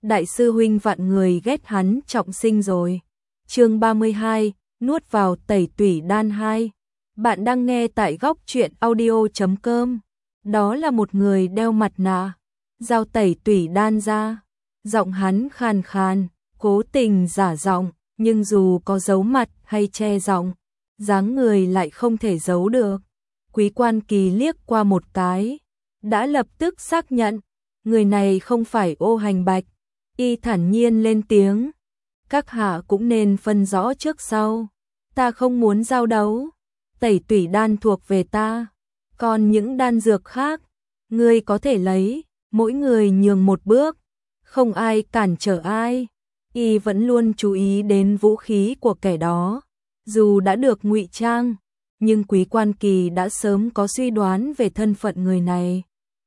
đại sư huynh vạn người ghét hắn trọng sinh rồi. Chương 32, nuốt vào tẩy tủy đan 2. Bạn đang nghe tại góc truyện audio.com. Đó là một người đeo mặt nạ, giao tẩy tủy đan ra. Giọng hắn khàn khàn, cố tình giả giọng, nhưng dù có giấu mặt hay che giọng, dáng người lại không thể giấu được. Quý Quan Kỳ liếc qua một cái, đã lập tức xác nhận, người này không phải Ô Hành Bạch. Y thản nhiên lên tiếng, các hạ cũng nên phân rõ trước sau, ta không muốn giao đấu, tẩy tủy đan thuộc về ta, còn những đan dược khác, ngươi có thể lấy, mỗi người nhường một bước, không ai cản trở ai. Y vẫn luôn chú ý đến vũ khí của kẻ đó, dù đã được ngụy trang, nhưng Quý Quan Kỳ đã sớm có suy đoán về thân phận người này.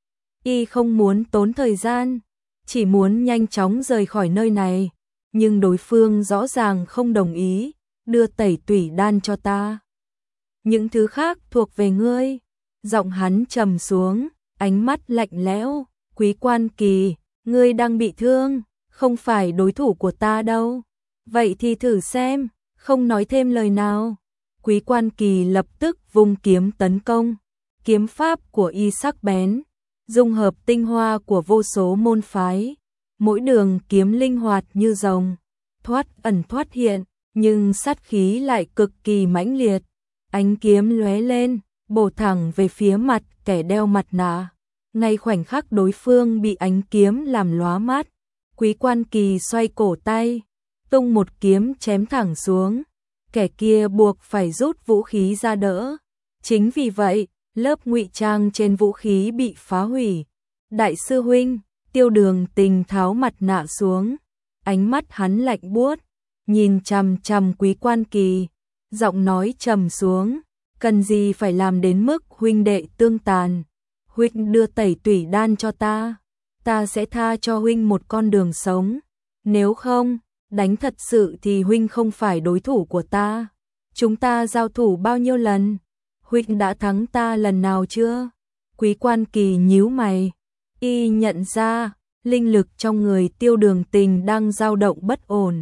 Y không muốn tốn thời gian, chỉ muốn nhanh chóng rời khỏi nơi này, nhưng đối phương rõ ràng không đồng ý, đưa tẩy tủy đan cho ta. Những thứ khác thuộc về ngươi. Giọng hắn trầm xuống, ánh mắt lạnh lẽo. Quý Quan Kỳ, ngươi đang bị thương, không phải đối thủ của ta đâu. Vậy thì thử xem, không nói thêm lời nào. Quý Quan Kỳ lập tức vung kiếm tấn công. Kiếm pháp của y sắc bén, dung hợp tinh hoa của vô số môn phái, mỗi đường kiếm linh hoạt như rồng, thoát ẩn thoát hiện, nhưng sát khí lại cực kỳ mãnh liệt. Ánh kiếm lóe lên, bổ thẳng về phía mặt kẻ đeo mặt nạ. Ngay khoảnh khắc đối phương bị ánh kiếm làm lóa mắt, Quý Quan Kỳ xoay cổ tay, tung một kiếm chém thẳng xuống. Kẻ kia buộc phải rút vũ khí ra đỡ. Chính vì vậy, lớp ngụy trang trên vũ khí bị phá hủy. Đại sư huynh, Tiêu Đường Tình tháo mặt nạ xuống, ánh mắt hắn lạnh buốt, nhìn chằm chằm Quý Quan Kỳ, giọng nói trầm xuống, cần gì phải làm đến mức huynh đệ tương tàn. Huynh đưa tẩy tủy đan cho ta, ta sẽ tha cho huynh một con đường sống. Nếu không, đánh thật sự thì huynh không phải đối thủ của ta. Chúng ta giao thủ bao nhiêu lần? Huynh đã thắng ta lần nào chưa? Quý Quan Kỳ nhíu mày, y nhận ra linh lực trong người Tiêu Đường Tình đang dao động bất ổn.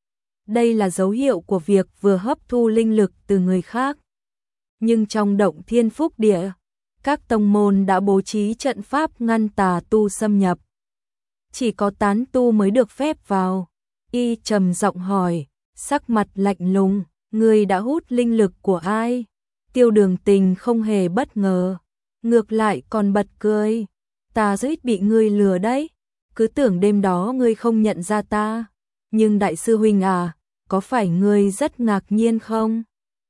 Đây là dấu hiệu của việc vừa hấp thu linh lực từ người khác. Nhưng trong Động Thiên Phúc Địa, các tông môn đã bố trí trận pháp ngăn tà tu xâm nhập. Chỉ có tán tu mới được phép vào. Y trầm giọng hỏi, sắc mặt lạnh lùng, ngươi đã hút linh lực của ai? Tiêu Đường Tình không hề bất ngờ, ngược lại còn bật cười. Ta rất bị ngươi lừa đấy, cứ tưởng đêm đó ngươi không nhận ra ta. Nhưng đại sư huynh à, có phải ngươi rất ngạc nhiên không?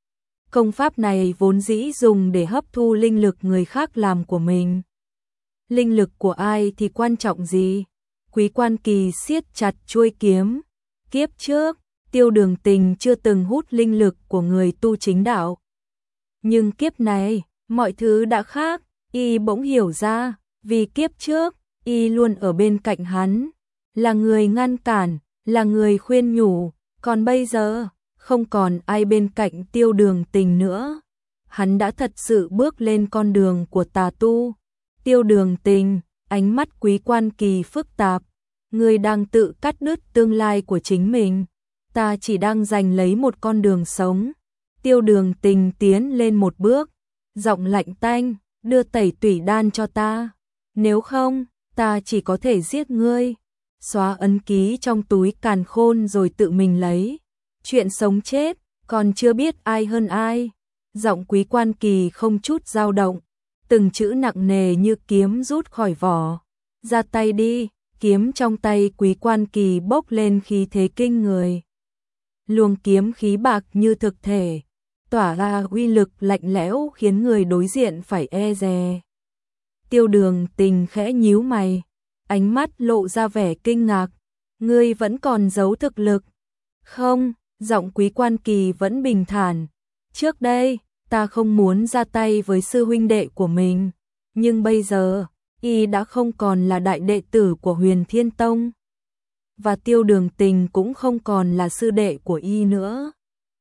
Công pháp này vốn dĩ dùng để hấp thu linh lực người khác làm của mình. Linh lực của ai thì quan trọng gì? Quý Quan Kỳ siết chặt chuôi kiếm. Kiếp trước, Tiêu Đường Tình chưa từng hút linh lực của người tu chính đạo. Nhưng kiếp này, mọi thứ đã khác. Y bỗng hiểu ra, vì kiếp trước, y luôn ở bên cạnh hắn, là người ngăn cản, là người khuyên nhủ, còn bây giờ, không còn ai bên cạnh Tiêu Đường Tình nữa. Hắn đã thật sự bước lên con đường của tà tu. Tiêu Đường Tình, ánh mắt Quý Quan Kỳ phức tạp, ngươi đang tự cắt đứt tương lai của chính mình, ta chỉ đang giành lấy một con đường sống. Tiêu Đường Tình tiến lên một bước, giọng lạnh tanh, đưa tẩy tủy đan cho ta, nếu không, ta chỉ có thể giết ngươi. Xóa ấn ký trong túi càn khôn rồi tự mình lấy. Chuyện sống chết, còn chưa biết ai hơn ai. Giọng Quý Quan Kỳ không chút dao động, từng chữ nặng nề như kiếm rút khỏi vỏ. Ra tay đi. Kiếm trong tay Quý Quan Kỳ bốc lên khí thế kinh người. Luồng kiếm khí bạc như thực thể, tỏa ra uy lực lạnh lẽo khiến người đối diện phải e dè. Tiêu Đường Tình khẽ nhíu mày, ánh mắt lộ ra vẻ kinh ngạc. Ngươi vẫn còn giấu thực lực? Không, giọng Quý Quan Kỳ vẫn bình thản. Trước đây, ta không muốn ra tay với sư huynh đệ của mình, nhưng bây giờ, y đã không còn là đại đệ tử của Huyền Thiên Tông, và Tiêu Đường Tình cũng không còn là sư đệ của y nữa.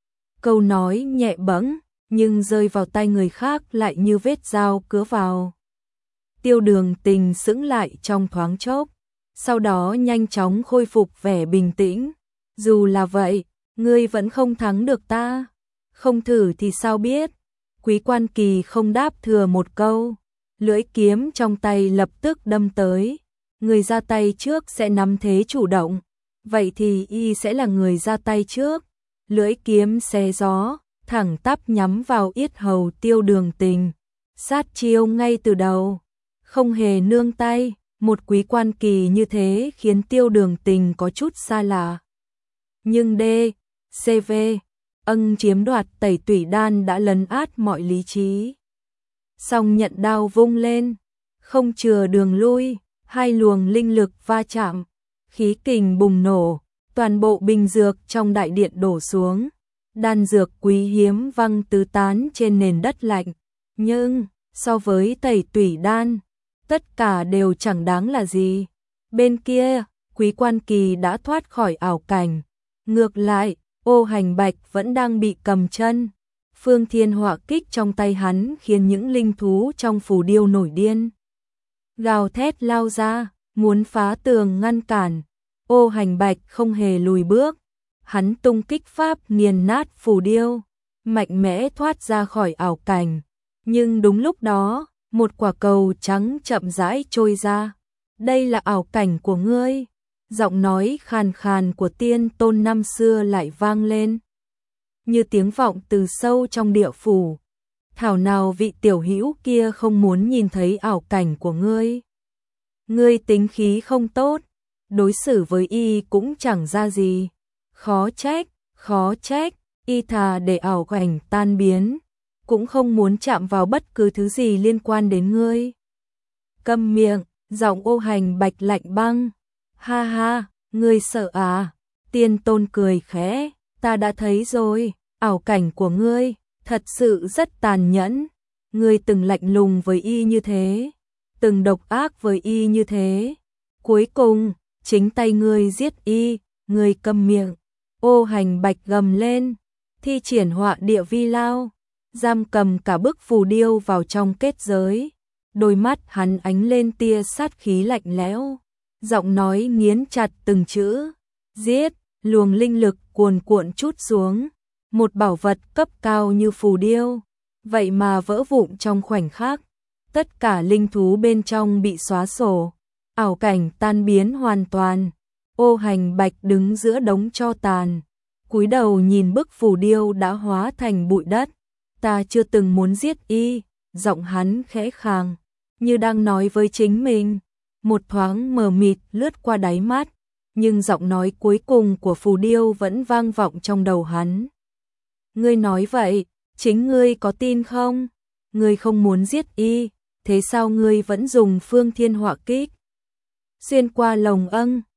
Câu nói nhẹ bẫng, nhưng rơi vào tay người khác lại như vết dao cứa vào. Tiêu Đường Tình sững lại trong thoáng chốc, sau đó nhanh chóng khôi phục vẻ bình tĩnh. Dù là vậy, ngươi vẫn không thắng được ta. Không thử thì sao biết. Quý Quan Kỳ không đáp thừa một câu. Lưỡi kiếm trong tay lập tức đâm tới. Người ra tay trước sẽ nắm thế chủ động. Vậy thì y sẽ là người ra tay trước. Lưỡi kiếm xé gió, thẳng tắp nhắm vào yết hầu Tiêu Đường Tình. Sát chiêu ngay từ đầu, không hề nương tay. Một Quý Quan Kỳ như thế khiến Tiêu Đường Tình có chút xa lạ. Nhưng CV, chiếm đoạt Tẩy Tủy Đan đã lấn át mọi lý trí. Song nhận đao vung lên, không chừa đường lui, hai luồng linh lực va chạm, khí kình bùng nổ, toàn bộ bình dược trong đại điện đổ xuống. Đan dược quý hiếm văng tứ tán trên nền đất lạnh, nhưng so với Tẩy Tủy Đan, tất cả đều chẳng đáng là gì. Bên kia, Quý Quan Kỳ đã thoát khỏi ảo cảnh. Ngược lại, Ô Hành Bạch vẫn đang bị cầm chân. Phương Thiên Họa kích trong tay hắn khiến những linh thú trong phù điêu nổi điên. Gào thét lao ra, muốn phá tường ngăn cản. Ô Hành Bạch không hề lùi bước. Hắn tung kích pháp nghiền nát phù điêu, mạnh mẽ thoát ra khỏi ảo cảnh. Nhưng đúng lúc đó, một quả cầu trắng chậm rãi trôi ra. Đây là ảo cảnh của ngươi. Giọng nói khàn khàn của Tiên Tôn năm xưa lại vang lên, như tiếng vọng từ sâu trong địa phủ. Thảo nào vị tiểu hữu kia không muốn nhìn thấy ảo cảnh của ngươi. Ngươi tính khí không tốt, đối xử với y cũng chẳng ra gì. Khó trách, y thà để ảo cảnh tan biến, cũng không muốn chạm vào bất cứ thứ gì liên quan đến ngươi. Câm miệng, giọng Ô Hành Bạch lạnh băng. Ha ha, ngươi sợ à? Tiên Tôn cười khẽ, ta đã thấy rồi, ảo cảnh của ngươi thật sự rất tàn nhẫn. Ngươi từng lạnh lùng với y như thế, từng độc ác với y như thế, cuối cùng chính tay ngươi giết y. Ngươi câm miệng. Ô Hành Bạch gầm lên, thi triển họa địa vi lao, giam cầm cả bức phù điêu vào trong kết giới. Đôi mắt hắn ánh lên tia sát khí lạnh lẽo, giọng nói nghiến chặt từng chữ. Giết, luồng linh lực cuồn cuộn trút xuống. Một bảo vật cấp cao như phù điêu, vậy mà vỡ vụn trong khoảnh khắc. Tất cả linh thú bên trong bị xóa sổ, ảo cảnh tan biến hoàn toàn. Ô Hành Bạch đứng giữa đống tro tàn, cúi đầu nhìn bức phù điêu đã hóa thành bụi đất. Ta chưa từng muốn giết y, giọng hắn khẽ khàng, như đang nói với chính mình. Một thoáng mờ mịt lướt qua đáy mắt, nhưng giọng nói cuối cùng của phù điêu vẫn vang vọng trong đầu hắn. Ngươi nói vậy, chính ngươi có tin không? Ngươi không muốn giết y, thế sao ngươi vẫn dùng Phương Thiên Họa kích? Xuyên qua lồng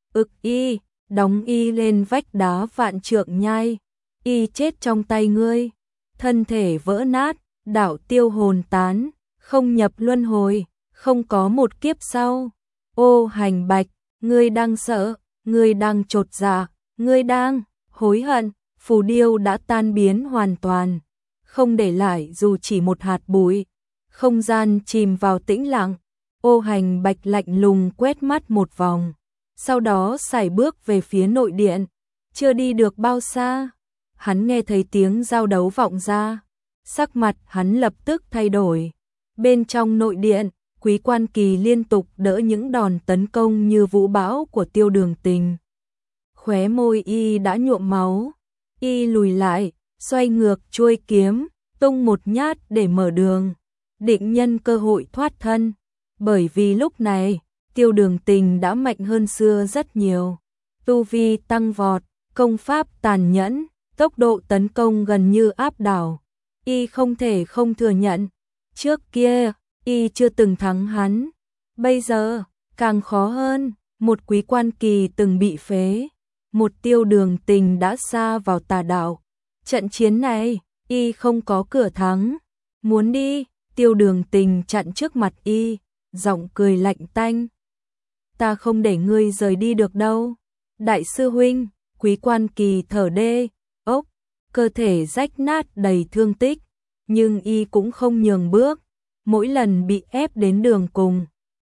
y, đóng y lên vách đá vạn trượng nhai. Y chết trong tay ngươi, thân thể vỡ nát, đạo tiêu hồn tán, không nhập luân hồi, không có một kiếp sau. Ô Hành Bạch, ngươi đang sợ, ngươi đang chột dạ, ngươi đang hối hận. Phù điêu đã tan biến hoàn toàn, không để lại dù chỉ một hạt bụi. Không gian chìm vào tĩnh lặng. Ô Hành Bạch lạnh lùng quét mắt một vòng, sau đó sải bước về phía nội điện. Chưa đi được bao xa, hắn nghe thấy tiếng giao đấu vọng ra, sắc mặt hắn lập tức thay đổi. Bên trong nội điện, Quý Quan Kỳ liên tục đỡ những đòn tấn công như vũ bão của Tiêu Đường Tình. Khóe môi y đã nhuộm máu, y lùi lại, xoay ngược chuôi kiếm, tung một nhát để mở đường, định nhân cơ hội thoát thân. Bởi vì lúc này, Tiêu Đường Tình đã mạnh hơn xưa rất nhiều. Tu vi tăng vọt, công pháp tàn nhẫn, tốc độ tấn công gần như áp đảo. Y không thể không thừa nhận, trước kia, y chưa từng thắng hắn. Bây giờ, càng khó hơn, một Quý Quan Kỳ từng bị phế, một Tiêu Đường Tình đã sa vào tà đạo. Trận chiến này, y không có cửa thắng. Muốn đi, Tiêu Đường Tình chặn trước mặt y, giọng cười lạnh tanh. Ta không để ngươi rời đi được đâu. Đại sư huynh. Quý Quan Kỳ thở ốc, cơ thể rách nát đầy thương tích, nhưng y cũng không nhường bước. Mỗi lần bị ép đến đường cùng,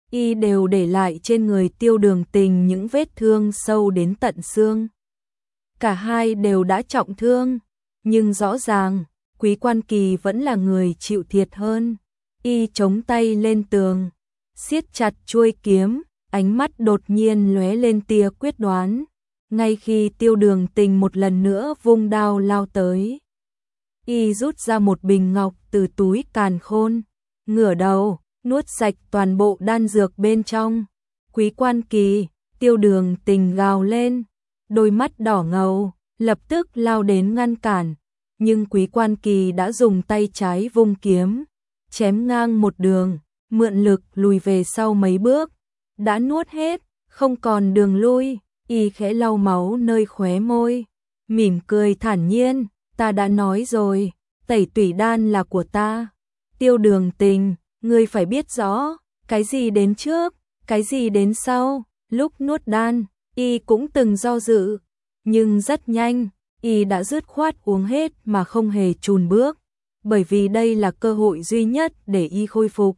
y đều để lại trên người Tiêu Đường Tình những vết thương sâu đến tận xương. Cả hai đều đã trọng thương, nhưng rõ ràng, Quý Quan Kỳ vẫn là người chịu thiệt hơn. Y chống tay lên tường, siết chặt chuôi kiếm, ánh mắt đột nhiên lóe lên tia quyết đoán. Ngay khi Tiêu Đường Tình một lần nữa vung đao lao tới, y rút ra một bình ngọc từ túi càn khôn, ngửa đầu, nuốt sạch toàn bộ đan dược bên trong. Quý Quan Kỳ, Tiêu Đường Tình gào lên, đôi mắt đỏ ngầu, lập tức lao đến ngăn cản, nhưng Quý Quan Kỳ đã dùng tay trái vung kiếm, chém ngang một đường, mượn lực lùi về sau mấy bước, đã nuốt hết, không còn đường lui. Y khẽ lau máu nơi khóe môi, mỉm cười thản nhiên, ta đã nói rồi, tẩy tủy đan là của ta. Tiêu Đường Tình, ngươi phải biết rõ, cái gì đến trước, cái gì đến sau. Lúc nuốt đan, y cũng từng do dự, nhưng rất nhanh, y đã dứt khoát uống hết mà không hề chùn bước, bởi vì đây là cơ hội duy nhất để y khôi phục.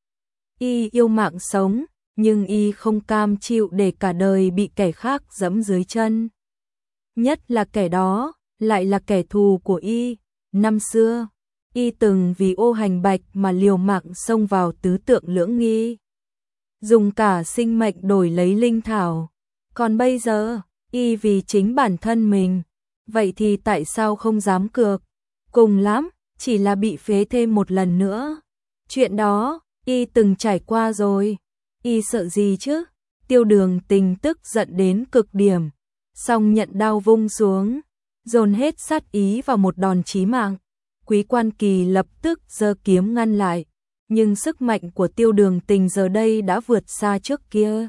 Y yêu mạng sống, nhưng y không cam chịu để cả đời bị kẻ khác giẫm dưới chân. Nhất là kẻ đó, lại là kẻ thù của y. Năm xưa, y từng vì Ô Hành Bạch mà liều mạng xông vào tứ tượng lưỡng nghi, dùng cả sinh mệnh đổi lấy linh thảo. Còn bây giờ, y vì chính bản thân mình, vậy thì tại sao không dám cược? Cùng lắm, chỉ là bị phế thêm một lần nữa. Chuyện đó, y từng trải qua rồi. Y sợ gì chứ? Tiêu Đường Tình tức giận đến cực điểm, song nhận đao vung xuống, dồn hết sát ý vào một đòn chí mạng. Quý Quan Kỳ lập tức giơ kiếm ngăn lại, nhưng sức mạnh của Tiêu Đường Tình giờ đây đã vượt xa trước kia.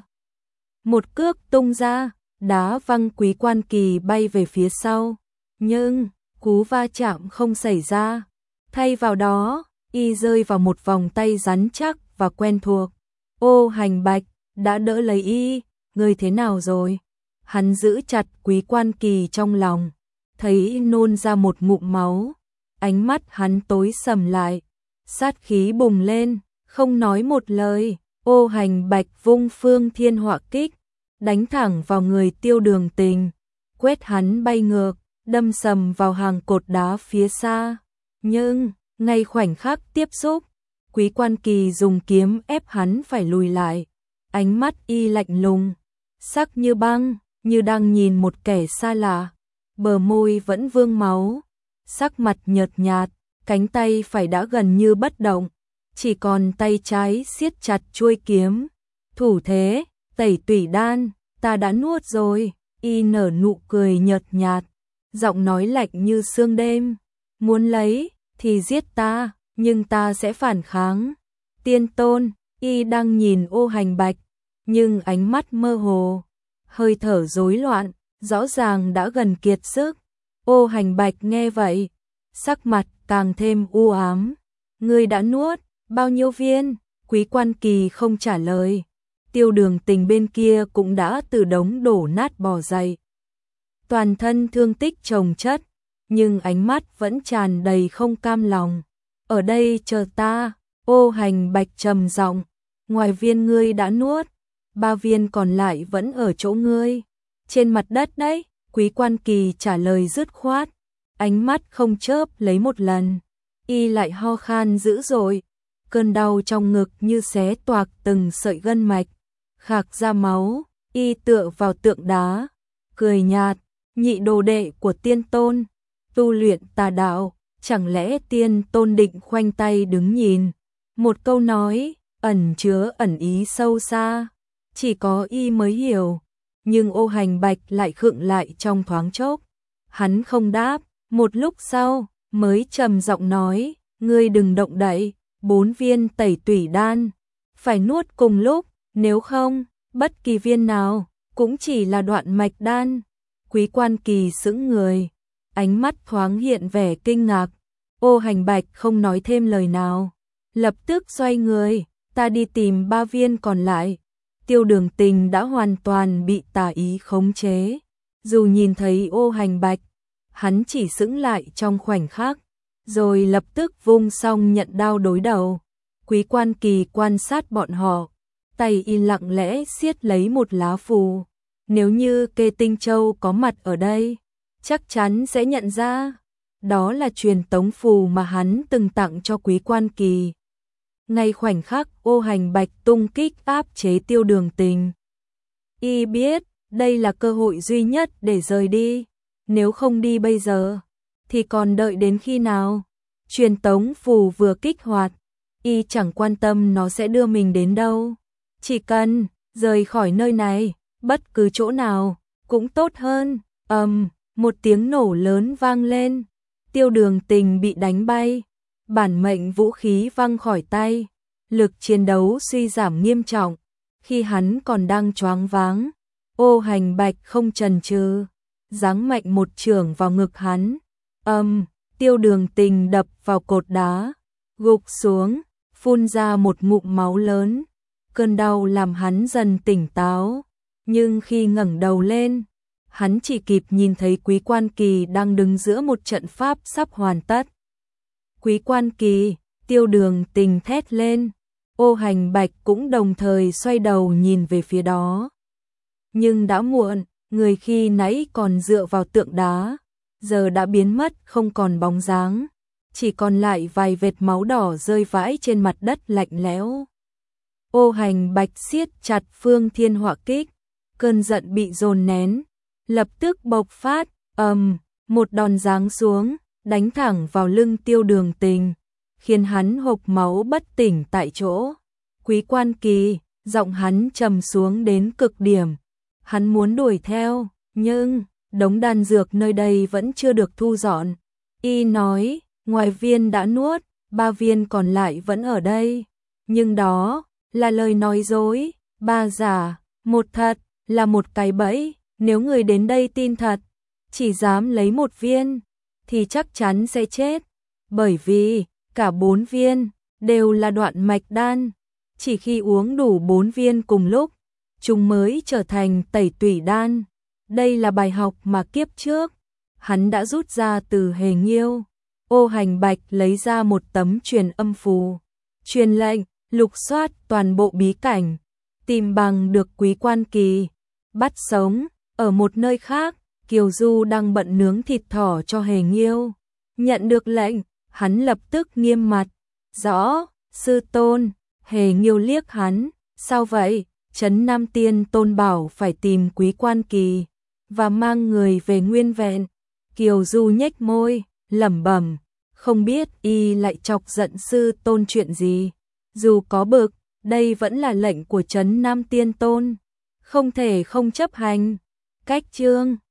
Một cước tung ra, đá văng Quý Quan Kỳ bay về phía sau, nhưng cú va chạm không xảy ra. Thay vào đó, y rơi vào một vòng tay rắn chắc và quen thuộc. Ô Hành Bạch đã đỡ lấy y, ngươi thế nào rồi? Hắn giữ chặt Quý Quan Kỳ trong lòng, thấy nôn ra một ngụm máu, ánh mắt hắn tối sầm lại, sát khí bùng lên, không nói một lời. Ô Hành Bạch vung Phương Thiên Họa Kích, đánh thẳng vào người Tiêu Đường Tình, quét hắn bay ngược, đâm sầm vào hàng cột đá phía xa. Nhưng, ngay khoảnh khắc tiếp xúc, Quý Quan Kỳ dùng kiếm ép hắn phải lùi lại, ánh mắt y lạnh lùng, sắc như băng, như đang nhìn một kẻ xa lạ, bờ môi vẫn vương máu, sắc mặt nhợt nhạt, cánh tay phải đã gần như bất động, chỉ còn tay trái siết chặt chuôi kiếm. Thủ thế, tẩy tủy đan, ta đã nuốt rồi. Y nở nụ cười nhợt nhạt, giọng nói lạnh như sương đêm, muốn lấy thì giết ta, nhưng ta sẽ phản kháng. Tiên Tôn, y đang nhìn Ô Hành Bạch, nhưng ánh mắt mơ hồ, hơi thở rối loạn, rõ ràng đã gần kiệt sức. Ô Hành Bạch nghe vậy, sắc mặt càng thêm u ám. Ngươi đã nuốt bao nhiêu viên? Quý Quan Kỳ không trả lời. Tiêu Đường Tình bên kia cũng đã từ đống đổ nát bò dậy, toàn thân thương tích chồng chất, nhưng ánh mắt vẫn tràn đầy không cam lòng. Ở đây chờ ta. Ô Hành Bạch trầm giọng, ngoài viên ngươi đã nuốt, 3 viên còn lại vẫn ở chỗ ngươi, trên mặt đất đấy. Quý Quan Kỳ trả lời dứt khoát, ánh mắt không chớp lấy một lần. Y lại ho khan dữ dội, cơn đau trong ngực như xé toạc từng sợi gân mạch, khạc ra máu. Y tựa vào tượng đá, cười nhạt, nhị đồ đệ của Tiên Tôn, tu luyện tà đạo, chẳng lẽ Tiên Tôn định khoanh tay đứng nhìn? Một câu nói, ẩn chứa ẩn ý sâu xa, chỉ có y mới hiểu, nhưng Ô Hành Bạch lại khựng lại trong thoáng chốc. Hắn không đáp, một lúc sau, mới trầm giọng nói, ngươi đừng động đậy, 4 viên tẩy tủy đan, phải nuốt cùng lúc, nếu không, bất kỳ viên nào, cũng chỉ là đoạn mạch đan. Quý Quan Kỳ sững người, ánh mắt thoáng hiện vẻ kinh ngạc. Ô Hành Bạch không nói thêm lời nào, lập tức xoay người, ta đi tìm 3 viên còn lại. Tiêu Đường Tình đã hoàn toàn bị tà ý khống chế, dù nhìn thấy Ô Hành Bạch, hắn chỉ sững lại trong khoảnh khắc, rồi lập tức vung xong nhận đao đối đầu. Quý Quan Kỳ quan sát bọn họ, tay y lặng lẽ siết lấy một lá phù. Nếu như Kê Tinh Châu có mặt ở đây, chắc chắn sẽ nhận ra. Đó là truyền tống phù mà hắn từng tặng cho Quý Quan Kỳ. Ngay khoảnh khắc Ô Hành Bạch tung kích áp chế Tiêu Đường Tình. Y biết, đây là cơ hội duy nhất để rời đi. Nếu không đi bây giờ, thì còn đợi đến khi nào? Truyền tống phù vừa kích hoạt, y chẳng quan tâm nó sẽ đưa mình đến đâu. Chỉ cần rời khỏi nơi này, bất cứ chỗ nào cũng tốt hơn. Một tiếng nổ lớn vang lên. Tiêu Đường Tình bị đánh bay, bản mệnh vũ khí văng khỏi tay, lực chiến đấu suy giảm nghiêm trọng. Khi hắn còn đang choáng váng, Ô Hành Bạch không chần chừ, giáng mạnh một chưởng vào ngực hắn. Tiêu Đường Tình đập vào cột đá, gục xuống, phun ra một ngụm máu lớn. Cơn đau làm hắn dần tỉnh táo, nhưng khi ngẩng đầu lên, hắn chỉ kịp nhìn thấy Quý Quan Kỳ đang đứng giữa một trận pháp sắp hoàn tất. Quý Quan Kỳ, Tiêu Đường Tình thét lên. Ô Hành Bạch cũng đồng thời xoay đầu nhìn về phía đó. Nhưng đã muộn, người khi nãy còn dựa vào tượng đá, giờ đã biến mất không còn bóng dáng, chỉ còn lại vài vệt máu đỏ rơi vãi trên mặt đất lạnh lẽo. Ô Hành Bạch siết chặt Phương Thiên Họa Kích, cơn giận bị dồn nén, lập tức bộc phát, một đòn giáng xuống, đánh thẳng vào lưng Tiêu Đường Tình, khiến hắn hộc máu bất tỉnh tại chỗ. Quý Quan Kỳ, giọng hắn trầm xuống đến cực điểm. Hắn muốn đuổi theo, nhưng đống đan dược nơi đây vẫn chưa được thu dọn. Y nói, ngoài viên đã nuốt, 3 viên còn lại vẫn ở đây. Nhưng đó là lời nói dối, 3 giả, 1 thật, là một cái bẫy. Nếu người đến đây tin thật, chỉ dám lấy 1 viên, thì chắc chắn sẽ chết. Bởi vì cả 4 viên đều là đoạn mạch đan. Chỉ khi uống đủ 4 viên cùng lúc, chúng mới trở thành tẩy tủy đan. Đây là bài học mà kiếp trước hắn đã rút ra từ Hề Nghiêu. Ô Hành Bạch lấy ra một tấm truyền âm phù, truyền lệnh lục soát toàn bộ bí cảnh, tìm bằng được Quý Quan Kỳ, bắt sống. Ở một nơi khác, Kiều Du đang bận nướng thịt thỏ cho Hề Nghiêu. Nhận được lệnh, hắn lập tức nghiêm mặt. Rõ, sư tôn. Hề Nghiêu liếc hắn, sao vậy? Trấn Nam Tiên Tôn bảo phải tìm Quý Quan Kỳ và mang người về nguyên vẹn. Kiều Du nhếch môi, lẩm bẩm, không biết y lại chọc giận sư tôn chuyện gì. Dù có bực, đây vẫn là lệnh của Trấn Nam Tiên Tôn, không thể không chấp hành. Cách chương